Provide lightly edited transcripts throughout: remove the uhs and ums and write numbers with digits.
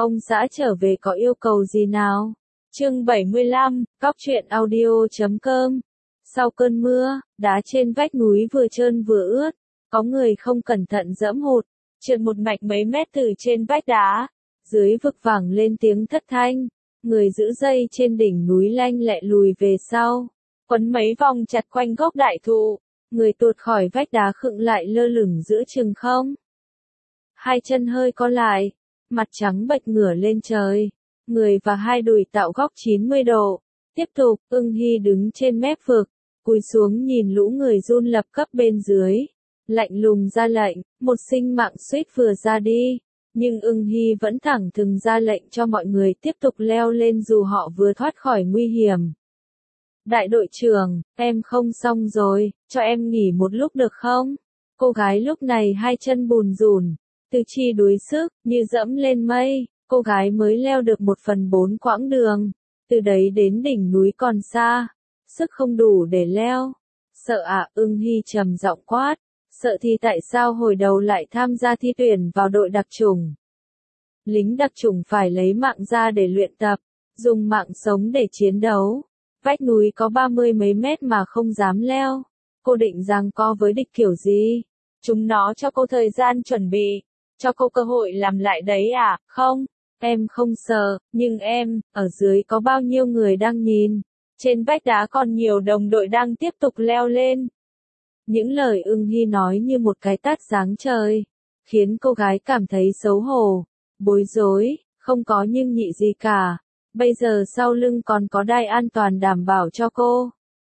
Ông xã trở về có yêu cầu gì nào? Chương 75, Góc truyện audio.com. Sau cơn mưa, đá trên vách núi vừa trơn vừa ướt, có người không cẩn thận giẫm hụt, trượt một mạch mấy mét từ trên vách đá, dưới vực vẳng lên tiếng thất thanh, người giữ dây trên đỉnh núi lanh lẹ lùi về sau, quấn mấy vòng chặt quanh gốc đại thụ, người tuột khỏi vách đá khựng lại lơ lửng giữa chừng không. Hai chân hơi co lại, mặt trắng bệch ngửa lên trời, người và hai đùi tạo góc 90 độ. Tiếp tục, Ưng Hy đứng trên mép vực, cúi xuống nhìn lũ người run lập cấp bên dưới, lạnh lùng ra lệnh, một sinh mạng suýt vừa ra đi, nhưng Ưng Hy vẫn thẳng thừng ra lệnh cho mọi người tiếp tục leo lên dù họ vừa thoát khỏi nguy hiểm. Đại đội trưởng, em không xong rồi, cho em nghỉ một lúc được không? Cô gái lúc này hai chân bùn rùn, tứ chi đuối sức, như dẫm lên mây, cô gái mới leo được 1/4 quãng đường, từ đấy đến đỉnh núi còn xa, sức không đủ để leo. Sợ à? Ưng Hy trầm giọng quát, sợ thì tại sao hồi đầu lại tham gia thi tuyển vào đội đặc chủng? Lính đặc chủng phải lấy mạng ra để luyện tập, dùng mạng sống để chiến đấu. Vách núi có 30 mấy mét mà không dám leo. Cô định giằng co với địch kiểu gì? Chúng nó cho cô thời gian chuẩn bị, cho cô cơ hội làm lại đấy à? Không, em không sợ, nhưng em, ở dưới có bao nhiêu người đang nhìn. Trên vách đá còn nhiều đồng đội đang tiếp tục leo lên. Những lời Ưng Hy nói như một cái tát giáng trời, khiến cô gái cảm thấy xấu hổ, bối rối, không có nhưng nhị gì cả. Bây giờ sau lưng còn có đai an toàn đảm bảo cho cô.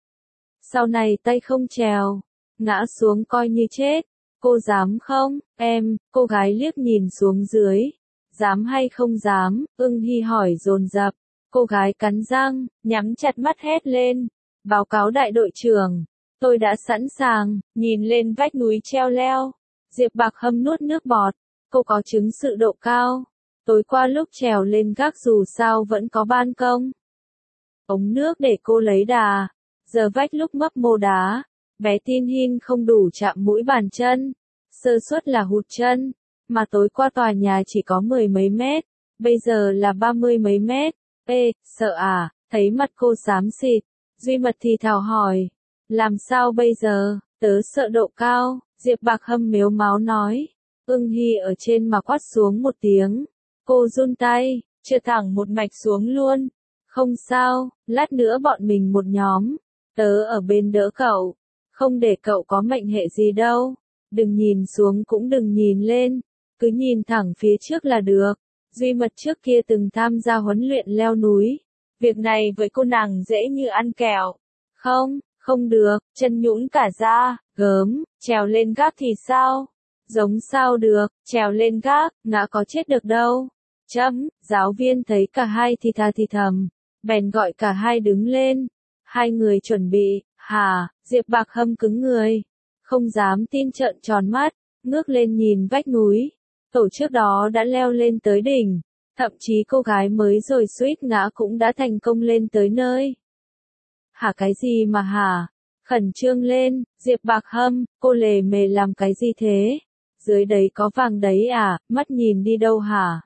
Sau này tay không trèo, ngã xuống coi như chết. Cô dám không, em? Cô gái liếc nhìn xuống dưới. Dám hay không dám? Ưng Hy hỏi dồn dập. Cô gái cắn răng, nhắm chặt mắt hét lên. Báo cáo đại đội trưởng, tôi đã sẵn sàng. Nhìn lên vách núi treo leo, Diệp Bạc Hâm nuốt nước bọt. Cô có chứng sự độ cao. Tối qua lúc trèo lên gác dù sao vẫn có ban công. Ống nước để cô lấy đà. Giờ vách lúc mấp mô đá, bé tin hin không đủ chạm mũi bàn chân. Sơ suất là hụt chân. Mà tối qua tòa nhà chỉ có 10 mấy mét, bây giờ là 30 mấy mét. Ê, sợ à? Thấy mặt cô xám xịt, Duy Mật thì thào hỏi. Làm sao bây giờ? Tớ sợ độ cao, Diệp Bạc Hâm mếu máo nói. Ưng Hy ở trên mà quát xuống một tiếng. Cô run tay, trượt thẳng một mạch xuống luôn. Không sao, lát nữa bọn mình một nhóm. Tớ ở bên đỡ cậu. Không để cậu có mệnh hệ gì đâu. Đừng nhìn xuống cũng đừng nhìn lên. Cứ nhìn thẳng phía trước là được. Duy Mật trước kia từng tham gia huấn luyện leo núi. Việc này với cô nàng dễ như ăn kẹo. Không, không được, chân nhũn cả ra, gớm, trèo lên gác thì sao? Giống sao được, trèo lên gác, ngã có chết được đâu. Giáo viên thấy cả hai thì thà thì thầm, bèn gọi cả hai đứng lên. Hai người chuẩn bị, hả? Diệp Bạc Hâm cứng người, không dám tin trợn tròn mắt, ngước lên nhìn vách núi. Tổ trước đó đã leo lên tới đỉnh, thậm chí cô gái mới rồi suýt ngã cũng đã thành công lên tới nơi. Hả? Cái gì mà hả? Khẩn trương lên, Diệp Bạc Hâm, cô lề mề làm cái gì thế? Dưới đấy có vàng đấy à? Mắt nhìn đi đâu hả?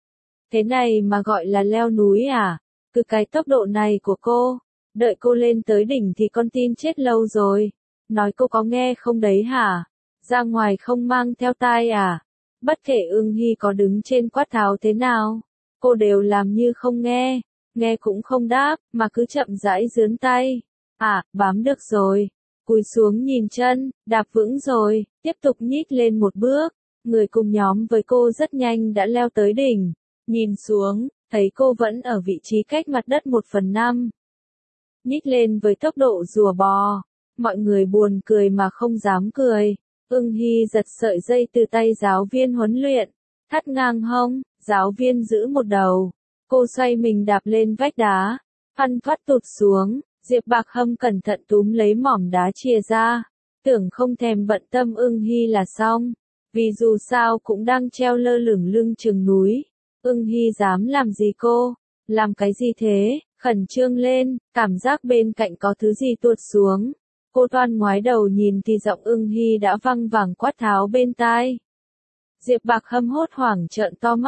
Thế này mà gọi là leo núi à? Cứ cái tốc độ này của cô, đợi cô lên tới đỉnh thì con tin chết lâu rồi. Nói cô có nghe không đấy hả? Ra ngoài không mang theo tai à? Bất kể Ưng Hy có đứng trên quát tháo thế nào, cô đều làm như không nghe, nghe cũng không đáp, mà cứ chậm rãi giương tay. À, bám được rồi. Cúi xuống nhìn chân, đạp vững rồi, tiếp tục nhích lên một bước. Người cùng nhóm với cô rất nhanh đã leo tới đỉnh. Nhìn xuống, thấy cô vẫn ở vị trí cách mặt đất 1/5. Nhích lên với tốc độ rùa bò. Mọi người buồn cười mà không dám cười. Ưng Hy giật sợi dây từ tay giáo viên huấn luyện, thắt ngang hông, giáo viên giữ một đầu. Cô xoay mình đạp lên vách đá, phăn phắt tụt xuống. Diệp Bạc Hâm cẩn thận túm lấy mỏm đá chìa ra, tưởng không thèm bận tâm Ưng Hy là xong, vì dù sao cũng đang treo lơ lửng lưng chừng núi. Ưng Hy dám làm gì cô? Làm cái gì thế? Khẩn trương lên, cảm giác bên cạnh có thứ gì tuột xuống. Cô toan ngoái đầu nhìn thì giọng Ưng Hy đã văng vẳng quát tháo bên tai. Diệp Bạc Hâm hốt hoảng trợn to mắt,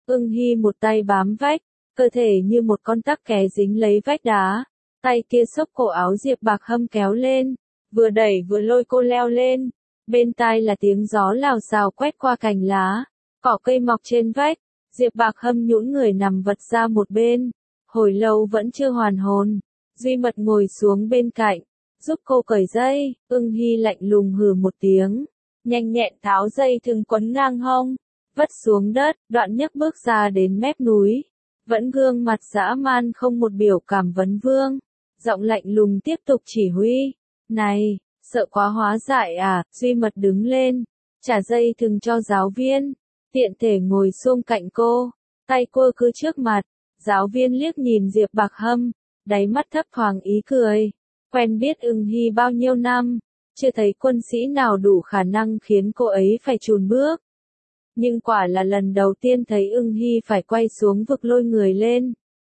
Ưng Hy một tay bám vách, cơ thể như một con tắc kè dính lấy vách đá, tay kia xốc cổ áo Diệp Bạc Hâm kéo lên, vừa đẩy vừa lôi cô leo lên. Bên tai là tiếng gió lào xào quét qua cành lá, cỏ cây mọc trên vách. Diệp Bạc Hâm nhũn người nằm vật ra một bên, hồi lâu vẫn chưa hoàn hồn. Duy Mật ngồi xuống bên cạnh, giúp cô cởi dây. Ưng Hy lạnh lùng hừ một tiếng, nhanh nhẹn tháo dây thừng quấn ngang hông, vất xuống đất. Đoạn nhấc bước ra đến mép núi, vẫn gương mặt dã man không một biểu cảm vấn vương, giọng lạnh lùng tiếp tục chỉ huy. Này, sợ quá hóa dại à? Duy Mật đứng lên, trả dây thừng cho giáo viên, tiện thể ngồi xung cạnh cô, tay cô cứ trước mặt. Giáo viên liếc nhìn Diệp Bạc Hâm, đáy mắt thấp thoáng ý cười. Quen biết Ưng Hy bao nhiêu năm, chưa thấy quân sĩ nào đủ khả năng khiến cô ấy phải chùn bước. Nhưng quả là lần đầu tiên thấy Ưng Hy phải quay xuống vực lôi người lên.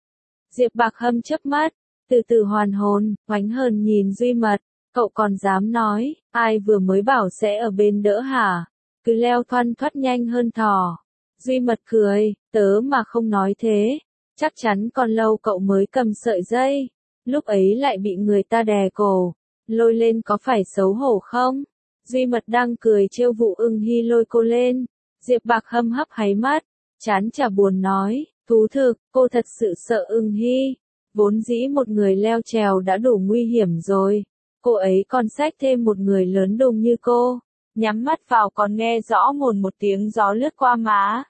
Diệp Bạc Hâm chớp mắt, từ từ hoàn hồn, oánh hờn nhìn Duy Mật. Cậu còn dám nói, ai vừa mới bảo sẽ ở bên đỡ hả? Cứ leo thoăn thoắt nhanh hơn thỏ. Duy Mật cười, tớ mà không nói thế, chắc chắn còn lâu cậu mới cầm sợi dây. Lúc ấy lại bị người ta đè cổ, lôi lên có phải xấu hổ không? Duy Mật đang cười trêu vụ Ưng Hy lôi cô lên. Diệp Bạc Hâm hấp háy mắt, chán chả buồn nói, thú thực, cô thật sự sợ Ưng Hy. Vốn dĩ một người leo trèo đã đủ nguy hiểm rồi, cô ấy còn xách thêm một người lớn đùng như cô. Nhắm mắt vào còn nghe rõ mồn một tiếng gió lướt qua má.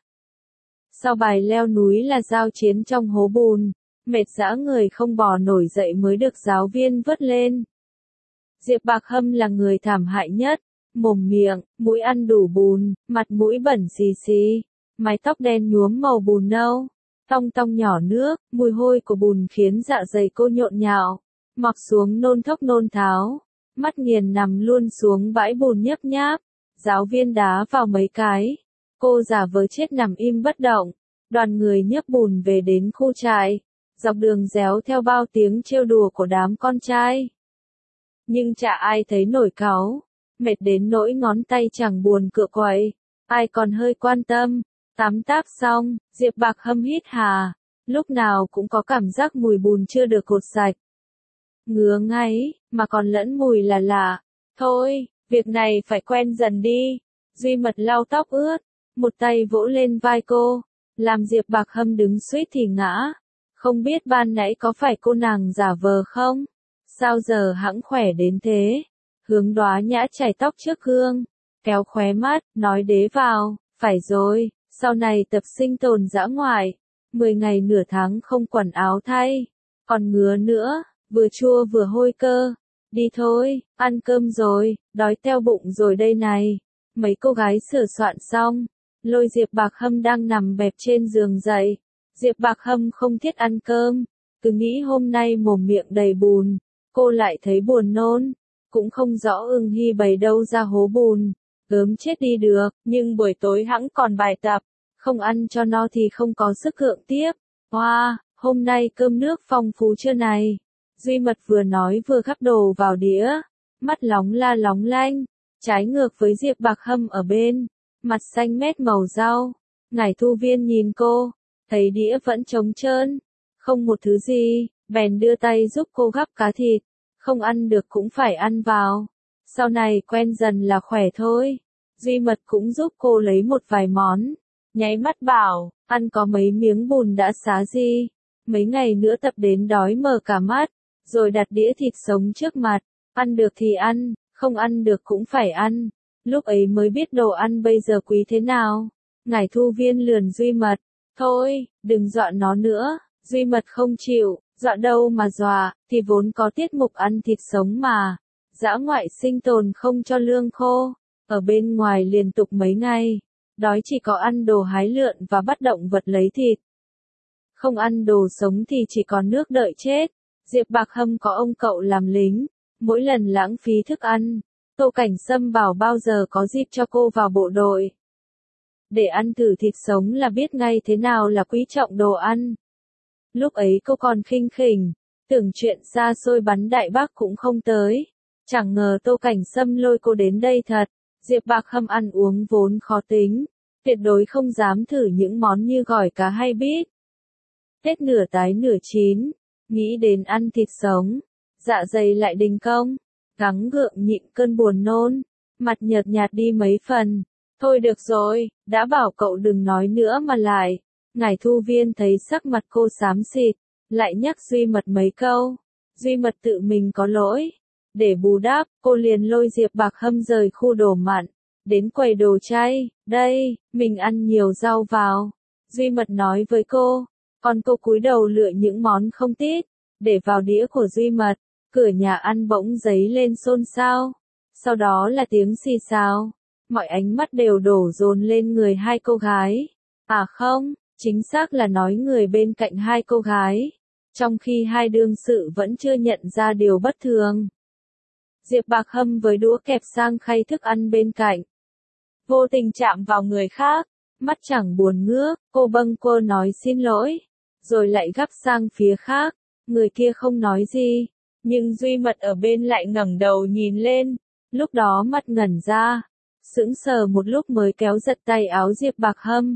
Sau bài leo núi là giao chiến trong hố bùn, mệt dã người không bò nổi dậy mới được giáo viên vớt lên. Diệp Bạc Hâm là người thảm hại nhất, mồm miệng, mũi ăn đủ bùn, mặt mũi bẩn xì xì, mái tóc đen nhuốm màu bùn nâu, tong tong nhỏ nước, mùi hôi của bùn khiến dạ dày cô nhộn nhạo, mọc xuống nôn thốc nôn tháo, mắt nghiền nằm luôn xuống bãi bùn nhấp nháp. Giáo viên đá vào mấy cái, cô giả vờ chết nằm im bất động. Đoàn người nhấc bùn về đến khu trại, dọc đường réo theo bao tiếng trêu đùa của đám con trai. Nhưng chả ai thấy nổi cáu, mệt đến nỗi ngón tay chẳng buồn cựa quậy, ai còn hơi quan tâm. Tắm táp xong, Diệp Bạc Hâm hít hà, lúc nào cũng có cảm giác mùi bùn chưa được cột sạch. Ngứa ngáy, mà còn lẫn mùi là lạ. Thôi, việc này phải quen dần đi. Duy Mật lau tóc ướt, một tay vỗ lên vai cô, làm Diệp Bạc Hâm đứng suýt thì ngã. Không biết ban nãy có phải cô nàng giả vờ không? Sao giờ hẵng khỏe đến thế? Hướng Đóa Nhã chải tóc trước gương, kéo khóe mắt, nói đế vào, phải rồi, sau này tập sinh tồn dã ngoại, 10 ngày nửa tháng không quần áo thay, còn ngứa nữa, vừa chua vừa hôi cơ. Đi thôi, ăn cơm rồi, đói teo bụng rồi đây này. Mấy cô gái sửa soạn xong, lôi Diệp Bạc Hâm đang nằm bẹp trên giường dậy. Diệp Bạc Hâm không thiết ăn cơm, cứ nghĩ hôm nay mồm miệng đầy bùn, cô lại thấy buồn nôn, cũng không rõ Ưng Hy bày đâu ra hố bùn, gớm chết đi được, nhưng buổi tối hẵng còn bài tập, không ăn cho no thì không có sức gượng tiếp. Wow, hôm nay cơm nước phong phú chưa này? Duy Mật vừa nói vừa gắp đồ vào đĩa, mắt lóng la lóng lanh, trái ngược với Diệp Bạc Hâm ở bên, mặt xanh mét màu rau. Ngải Thu Viên nhìn cô, thấy đĩa vẫn trống trơn, không một thứ gì, bèn đưa tay giúp cô gắp cá thịt, không ăn được cũng phải ăn vào, sau này quen dần là khỏe thôi. Duy Mật cũng giúp cô lấy một vài món, nháy mắt bảo, ăn có mấy miếng bùn đã xá gì, mấy ngày nữa tập đến đói mờ cả mắt. Rồi đặt đĩa thịt sống trước mặt, ăn được thì ăn, không ăn được cũng phải ăn. Lúc ấy mới biết đồ ăn bây giờ quý thế nào. Ngải Thu Viên lườn Duy Mật, thôi, đừng dọa nó nữa. Duy Mật không chịu, dọa đâu mà dọa, thì vốn có tiết mục ăn thịt sống mà. Dã ngoại sinh tồn không cho lương khô, ở bên ngoài liên tục mấy ngày, đói chỉ có ăn đồ hái lượn và bắt động vật lấy thịt. Không ăn đồ sống thì chỉ còn nước đợi chết. Diệp Bạc Hâm có ông cậu làm lính, mỗi lần lãng phí thức ăn, Tô Cảnh Sâm bảo bao giờ có dịp cho cô vào bộ đội. Để ăn thử thịt sống là biết ngay thế nào là quý trọng đồ ăn. Lúc ấy cô còn khinh khỉnh, tưởng chuyện xa xôi bắn Đại Bác cũng không tới. Chẳng ngờ Tô Cảnh Sâm lôi cô đến đây thật. Diệp Bạc Hâm ăn uống vốn khó tính, Tuyệt đối không dám thử những món như gỏi cá hay bít tết nửa tái nửa chín, nghĩ đến ăn thịt sống, dạ dày lại đình công, gắng gượng nhịn cơn buồn nôn, mặt nhợt nhạt đi mấy phần. Thôi được rồi, đã bảo cậu đừng nói nữa mà lại. Ngải Thu Viên thấy sắc mặt cô xám xịt, lại nhắc Duy Mật mấy câu. Duy Mật tự mình có lỗi. Để bù đắp, cô liền lôi Diệp Bạc Hâm rời khu đồ mặn, đến quầy đồ chay. Đây, mình ăn nhiều rau vào. Duy Mật nói với cô, còn cô cúi đầu lựa những món không tít, để vào đĩa của Duy Mật. Cửa nhà ăn bỗng dấy lên xôn xao. Sau đó là tiếng xì xào. Mọi ánh mắt đều đổ dồn lên người hai cô gái. À không, chính xác là nói người bên cạnh hai cô gái. Trong khi hai đương sự vẫn chưa nhận ra điều bất thường. Diệp Bạc Hâm với đũa kẹp sang khay thức ăn bên cạnh. Vô tình chạm vào người khác, mắt chẳng buồn ngước, cô bâng quơ nói xin lỗi. Rồi lại gắp sang phía khác, người kia không nói gì. Nhưng Duy Mật ở bên lại ngẩng đầu nhìn lên, lúc đó mắt ngẩn ra. Sững sờ một lúc mới kéo giật tay áo Diệp Bạc Hâm.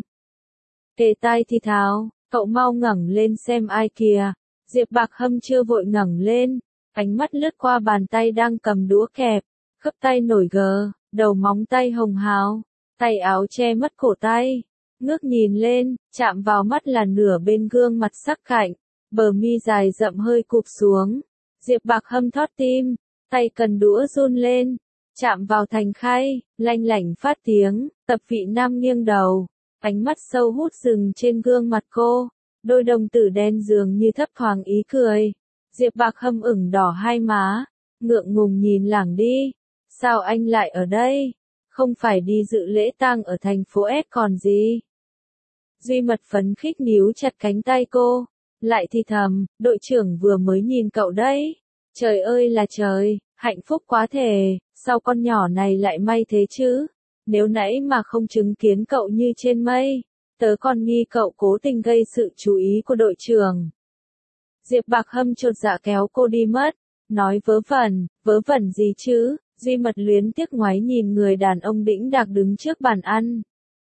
Kề tai thì thào, cậu mau ngẩng lên xem ai kìa. Diệp Bạc Hâm chưa vội ngẩng lên, ánh mắt lướt qua bàn tay đang cầm đũa kẹp, khớp tay nổi gờ, đầu móng tay hồng hào, tay áo che mất cổ tay. Ngước nhìn lên, chạm vào mắt là nửa bên gương mặt sắc cạnh, bờ mi dài rậm hơi cụp xuống. Diệp Bạc Hâm thót tim, tay cần đũa run lên. Chạm vào thành khay, lanh lảnh phát tiếng, Tập Vị Nam nghiêng đầu, ánh mắt sâu hút dừng trên gương mặt cô, đôi đồng tử đen dường như thấp thoáng ý cười. Diệp Bạc Hâm ửng đỏ hai má, ngượng ngùng nhìn lảng đi. Sao anh lại ở đây? Không phải đi dự lễ tang ở thành phố S còn gì? Duy Mật phấn khích níu chặt cánh tay cô, lại thì thầm, đội trưởng vừa mới nhìn cậu đấy. Trời ơi là trời, hạnh phúc quá thề, sao con nhỏ này lại may thế chứ? Nếu nãy mà không chứng kiến cậu như trên mây, tớ còn nghi cậu cố tình gây sự chú ý của đội trưởng. Diệp Bạc Hâm chột dạ kéo cô đi mất, nói vớ vẩn gì chứ? Duy Mật luyến tiếc ngoái nhìn người đàn ông đĩnh đạc đứng trước bàn ăn.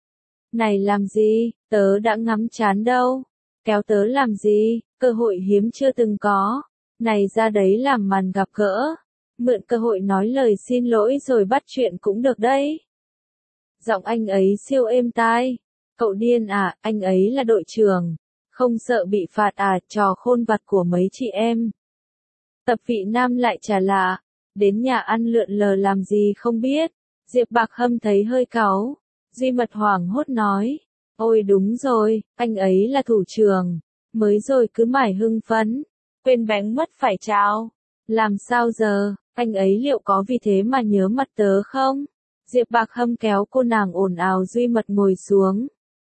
Này làm gì, tớ đã ngắm chán đâu. Kéo tớ làm gì, cơ hội hiếm chưa từng có. Này ra đấy làm màn gặp gỡ. Mượn cơ hội nói lời xin lỗi rồi bắt chuyện cũng được đấy. Giọng anh ấy siêu êm tai. Cậu điên à, anh ấy là đội trưởng. Không sợ bị phạt à, trò khôn vặt của mấy chị em. Tập Vị Nam lại trả lạ. Đến nhà ăn lượn lờ làm gì không biết. Diệp Bạc Hâm thấy hơi cáu. Duy Mật hoảng hốt nói. Ôi đúng rồi, anh ấy là thủ trưởng. Mới rồi cứ mải hưng phấn. Quên bánh mất phải chào. Làm sao giờ, anh ấy liệu có vì thế mà nhớ mặt tớ không? Diệp Bạc Hâm kéo cô nàng ồn ào Duy Mật ngồi xuống.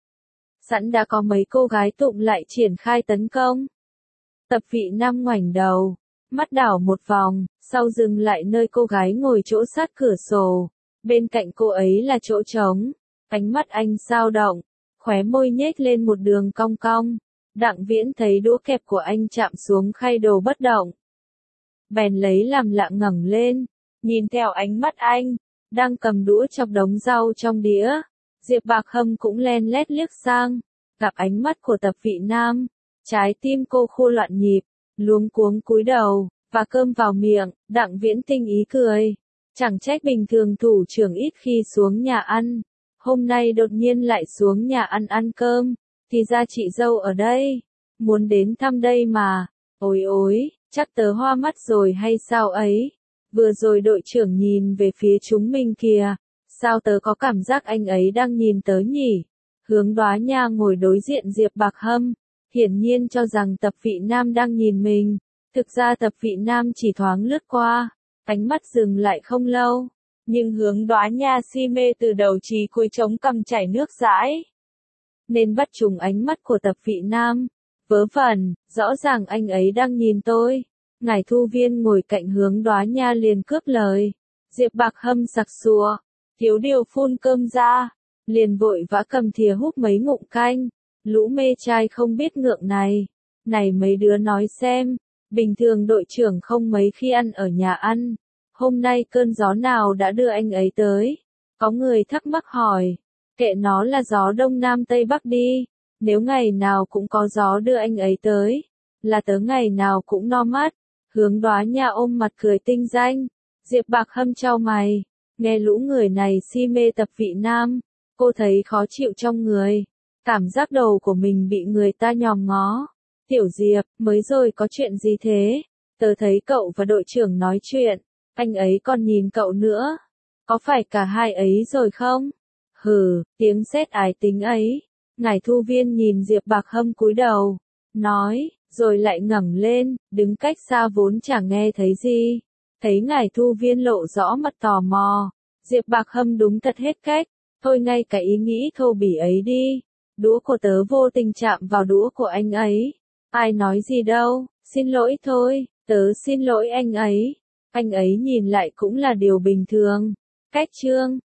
Sẵn đã có mấy cô gái tụng lại triển khai tấn công. Tập Vị Nam ngoảnh đầu, mắt đảo một vòng, sau dừng lại nơi cô gái ngồi chỗ sát cửa sổ. Bên cạnh cô ấy là chỗ trống. Ánh mắt anh dao động, khóe môi nhếch lên một đường cong cong. Đặng Viễn thấy đũa kẹp của anh chạm xuống khay đồ bất động. Bèn lấy làm lạ ngẩng lên, nhìn theo ánh mắt anh, đang cầm đũa chọc đống rau trong đĩa. Diệp Bạc Hâm cũng len lét liếc sang, gặp ánh mắt của Tập Vị Nam, trái tim cô khô loạn nhịp, luống cuống cúi đầu, và cơm vào miệng. Đặng Viễn tinh ý cười, chẳng trách bình thường thủ trưởng ít khi xuống nhà ăn, hôm nay đột nhiên lại xuống nhà ăn ăn cơm, thì ra chị dâu ở đây, muốn đến thăm đây mà. Ôi ôi, chắc tớ hoa mắt rồi hay sao ấy? Vừa rồi đội trưởng nhìn về phía chúng mình kìa, sao tớ có cảm giác anh ấy đang nhìn tớ nhỉ? Hướng Đóa Nha ngồi đối diện Diệp Bạc Hâm, hiển nhiên cho rằng Tập Vị Nam đang nhìn mình. Thực ra Tập Vị Nam chỉ thoáng lướt qua, ánh mắt dừng lại không lâu, nhưng Hướng Đóa Nha si mê từ đầu chí cuối chống cằm chảy nước dãi, nên bắt trùng ánh mắt của Tập Vị Nam. Vớ vẩn, rõ ràng anh ấy đang nhìn tôi. Ngải Thu Viên ngồi cạnh Hướng Đóa Nha liền cướp lời. Diệp Bạc Hâm sặc sụa, thiếu điều phun cơm ra, liền vội vã cầm thìa húp mấy ngụm canh. Lũ mê trai không biết ngượng này. Này mấy đứa nói xem, bình thường đội trưởng không mấy khi ăn ở nhà ăn. Hôm nay cơn gió nào đã đưa anh ấy tới? Có người thắc mắc hỏi. kệ nó là gió đông nam tây bắc đi, nếu ngày nào cũng có gió đưa anh ấy tới, là tớ ngày nào cũng no mắt. Hướng Đóa Nha ôm mặt cười tinh danh, Diệp Bạc Hâm chau mày, nghe lũ người này si mê tập vị nam, cô thấy khó chịu trong người, cảm giác đầu của mình bị người ta nhòm ngó. Tiểu Diệp, mới rồi có chuyện gì thế? Tớ thấy cậu và đội trưởng nói chuyện, anh ấy còn nhìn cậu nữa. Có phải cả hai ấy rồi không? Hừ, tiếng sét ái tính ấy. Ngải Thu Viên nhìn Diệp Bạc Hâm cúi đầu, nói, rồi lại ngẩng lên, đứng cách xa vốn chẳng nghe thấy gì. Thấy Ngải Thu Viên lộ rõ mặt tò mò, Diệp Bạc Hâm đúng thật hết cách, thôi ngay cái ý nghĩ thô bỉ ấy đi. Đũa của tớ vô tình chạm vào đũa của anh ấy. Ai nói gì đâu, xin lỗi thôi, tớ xin lỗi anh ấy. Anh ấy nhìn lại cũng là điều bình thường. Cách chương